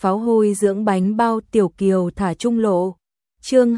Pháo hôi dưỡng bánh bao Tiểu Kiều thả trung lộ. Chương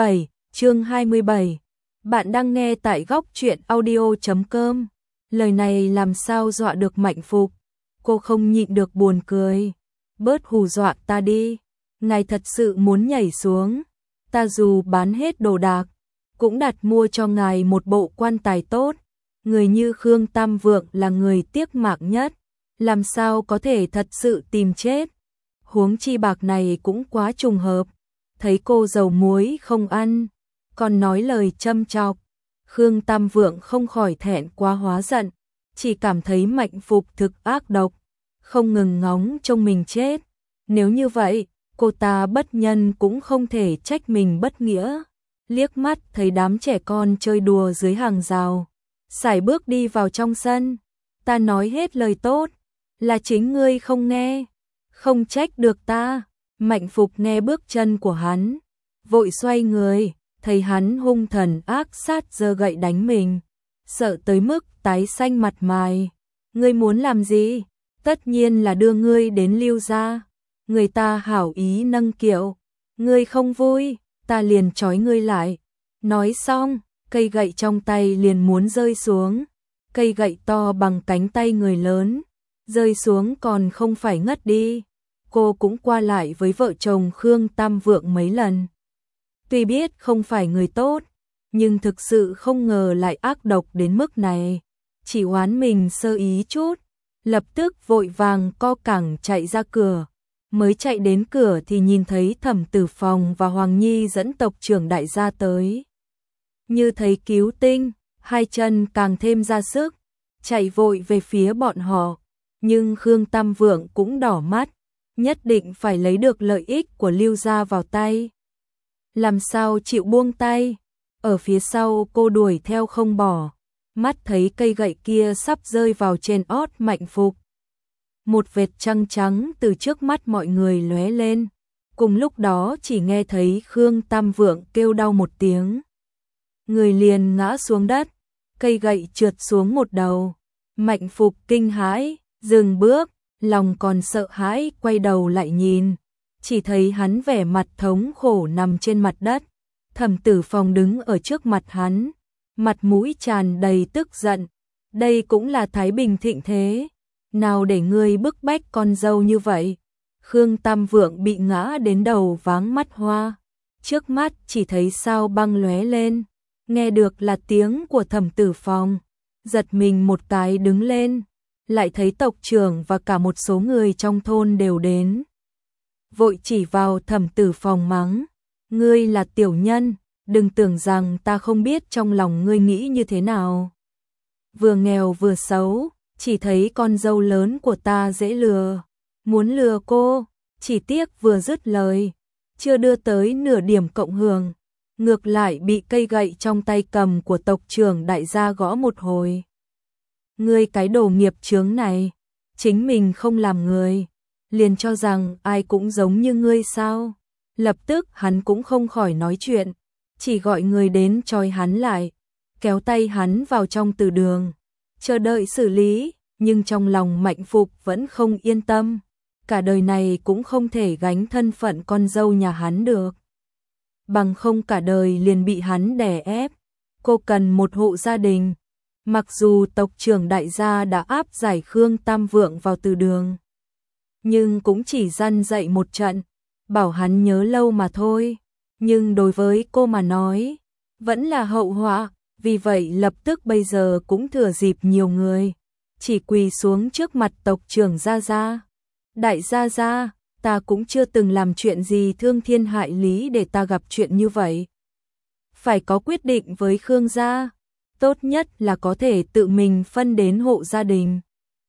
27. Bạn đang nghe tại góc truyện audio.com. Lời này làm sao dọa được Mạnh Phục. Cô không nhịn được buồn cười. Bớt hù dọa ta đi. Ngài thật sự muốn nhảy xuống. Ta dù bán hết đồ đạc, cũng đặt mua cho ngài một bộ quan tài tốt. Người như Khương Tam Vượng là người tiếc mạng nhất. Làm sao có thể thật sự tìm chết. Huống chi bạc này cũng quá trùng hợp. Thấy cô dầu muối không ăn, còn nói lời châm chọc. Khương Tam Vượng không khỏi thẹn quá hóa giận, chỉ cảm thấy Mạnh Phục thực ác độc, không ngừng ngóng trông mình chết. Nếu như vậy, cô ta bất nhân cũng không thể trách mình bất nghĩa. Liếc mắt thấy đám trẻ con chơi đùa dưới hàng rào, sải bước đi vào trong sân. Ta nói hết lời tốt, là chính ngươi không nghe, không trách được ta. Mạnh Phục nghe bước chân của hắn, vội xoay người, thấy hắn hung thần ác sát giơ gậy đánh mình, sợ tới mức tái xanh mặt mày. Ngươi muốn làm gì? Tất nhiên là đưa ngươi đến Lưu gia. Người ta hảo ý nâng kiệu, ngươi không vui, ta liền trói ngươi lại. Nói xong, cây gậy trong tay liền muốn rơi xuống. Cây gậy to bằng cánh tay người lớn, rơi xuống còn không phải ngất đi. Cô cũng qua lại với vợ chồng Khương Tam Vượng mấy lần. Tuy biết không phải người tốt, nhưng thực sự không ngờ lại ác độc đến mức này. Chỉ oán mình sơ ý chút, lập tức vội vàng co cẳng chạy ra cửa. Mới chạy đến cửa thì nhìn thấy Thẩm Tử Phòng và Hoàng Nhi dẫn tộc trưởng đại gia tới. Như thấy cứu tinh, hai chân càng thêm ra sức, chạy vội về phía bọn họ. Nhưng Khương Tam Vượng cũng đỏ mắt, nhất định phải lấy được lợi ích của Lưu gia vào tay. Làm sao chịu buông tay. Ở phía sau cô đuổi theo không bỏ, mắt thấy cây gậy kia sắp rơi vào trên ót Mạnh Phục. Một vệt trăng trắng từ trước mắt mọi người lóe lên. Cùng lúc đó chỉ nghe thấy Khương Tam Vượng kêu đau một tiếng. Người liền ngã xuống đất, cây gậy trượt xuống một đầu. Mạnh Phục kinh hãi, dừng bước, lòng còn sợ hãi quay đầu lại nhìn. Chỉ thấy hắn vẻ mặt thống khổ nằm trên mặt đất. Thẩm Tử Phòng đứng ở trước mặt hắn, mặt mũi tràn đầy tức giận. Đây cũng là thái bình thịnh thế, nào để ngươi bức bách con dâu như vậy. Khương Tam Vượng bị ngã đến đầu váng mắt hoa, trước mắt chỉ thấy sao băng lóe lên, nghe được là tiếng của Thẩm Tử Phòng, giật mình một cái đứng lên, lại thấy tộc trưởng và cả một số người trong thôn đều đến. Vội chỉ vào Thẩm Tử Phòng mắng, ngươi là tiểu nhân, đừng tưởng rằng ta không biết trong lòng ngươi nghĩ như thế nào. Vừa nghèo vừa xấu, chỉ thấy con dâu lớn của ta dễ lừa, muốn lừa cô, chỉ tiếc vừa dứt lời, chưa đưa tới nửa điểm cộng hưởng, ngược lại bị cây gậy trong tay cầm của tộc trưởng đại gia gõ một hồi. Ngươi cái đồ nghiệp chướng này, chính mình không làm người, liền cho rằng ai cũng giống như ngươi sao? Lập tức hắn cũng không khỏi nói chuyện, chỉ gọi người đến trói hắn lại, kéo tay hắn vào trong từ đường, chờ đợi xử lý. Nhưng trong lòng Mạnh Phục vẫn không yên tâm, cả đời này cũng không thể gánh thân phận con dâu nhà hắn được. Bằng không cả đời liền bị hắn đè ép. Cô cần một hộ gia đình. Mặc dù tộc trưởng đại gia đã áp giải Khương Tam Vượng vào từ đường, nhưng cũng chỉ răn dạy một trận, bảo hắn nhớ lâu mà thôi. Nhưng đối với cô mà nói, vẫn là hậu họa, vì vậy lập tức bây giờ cũng thừa dịp nhiều người, chỉ quỳ xuống trước mặt tộc trưởng gia gia. Đại gia gia, ta cũng chưa từng làm chuyện gì thương thiên hại lý để ta gặp chuyện như vậy. Phải có quyết định với Khương gia, tốt nhất là có thể tự mình phân đến hộ gia đình.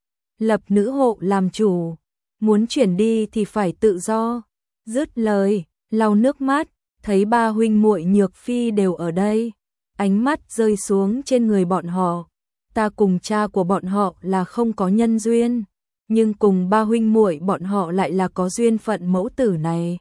Lập nữ hộ làm chủ, muốn chuyển đi thì phải tự do. Dứt lời, lau nước mắt, thấy ba huynh muội Nhược Phi đều ở đây, ánh mắt rơi xuống trên người bọn họ. Ta cùng cha của bọn họ là không có nhân duyên, nhưng cùng ba huynh muội bọn họ lại là có duyên phận mẫu tử này.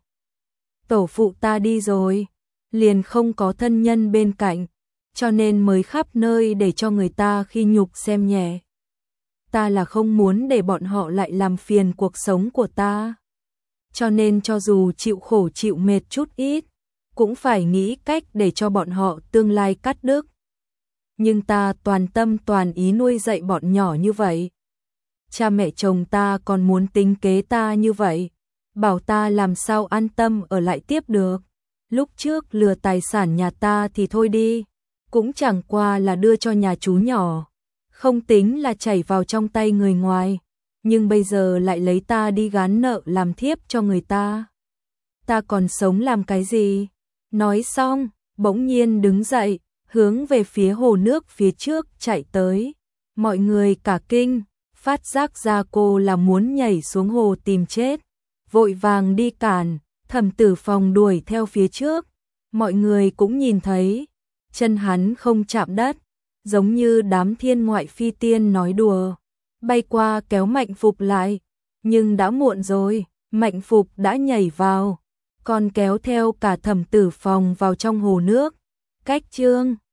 Tổ phụ ta đi rồi, liền không có thân nhân bên cạnh, cho nên mới khắp nơi để cho người ta khi nhục xem nhẹ. Ta là không muốn để bọn họ lại làm phiền cuộc sống của ta. cho nên cho dù chịu khổ chịu mệt chút ít, cũng phải nghĩ cách để cho bọn họ tương lai cắt đứt. Nhưng ta toàn tâm toàn ý nuôi dạy bọn nhỏ như vậy. Cha mẹ chồng ta còn muốn tính kế ta như vậy, bảo ta làm sao an tâm ở lại tiếp được. Lúc trước lừa tài sản nhà ta thì thôi đi, cũng chẳng qua là đưa cho nhà chú nhỏ, không tính là chảy vào trong tay người ngoài, nhưng bây giờ lại lấy ta đi gán nợ làm thiếp cho người ta. Ta còn sống làm cái gì? Nói xong, bỗng nhiên đứng dậy, hướng về phía hồ nước phía trước chạy tới. Mọi người cả kinh, phát giác ra cô là muốn nhảy xuống hồ tìm chết, vội vàng đi cản. Thẩm Tử Phong đuổi theo phía trước, mọi người cũng nhìn thấy, chân hắn không chạm đất, giống như đám thiên ngoại phi tiên nói đùa, bay qua kéo Mạnh Phục lại, nhưng đã muộn rồi, Mạnh Phục đã nhảy vào, còn kéo theo cả Thẩm Tử Phong vào trong hồ nước. Cách chương